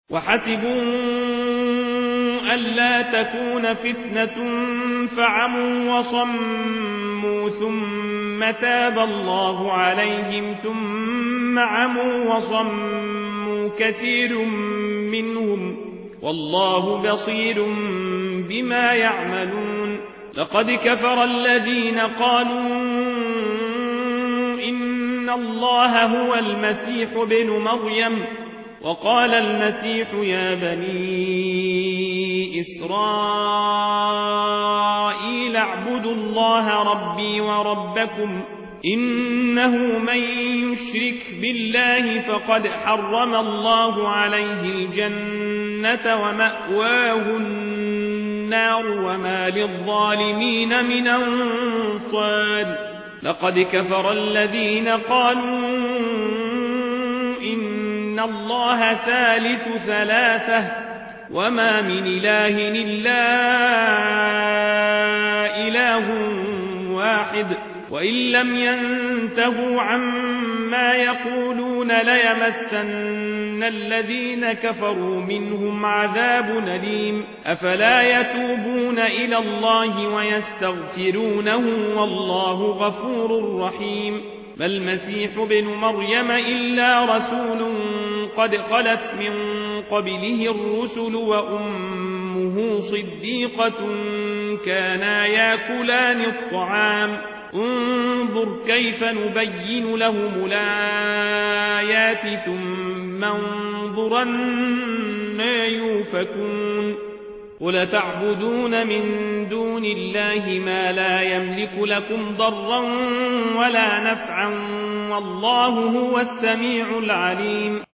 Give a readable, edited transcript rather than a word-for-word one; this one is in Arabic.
وحسبوا ألا تكون فتنة فعموا وصموا ثم تاب الله عليهم ثم عموا وصموا كثير منهم والله بصير بما يعملون. لقد كفر الذين قالوا إن الله هو المسيح ابن مريم وقال المسيح يا بني إسرائيل اعبدوا الله ربي وربكم إنه من يشرك بالله فقد حرم الله عليه الجنة ومأواه النار وما للظالمين من أنصار. لقد كفر الذين قالوا إن الله ثالث ثلاثة وما من إله إلا إله واحد وإن لم ينتهوا عما يقولون ليمسن الذين كفروا منهم عذاب أليم. أفلا يتوبون إلى الله ويستغفرونه والله غفور رحيم. ما المسيح ابن مريم إلا رسول قد خلت من قبله الرسل وأمه صديقة كانا ياكلان الطعام انظر كيف نبين لهم الآيات ثم انظر أنى يؤفكون. قل تعبدون من دون الله ما لا يملك لكم ضرا ولا نفعا والله هو السميع العليم.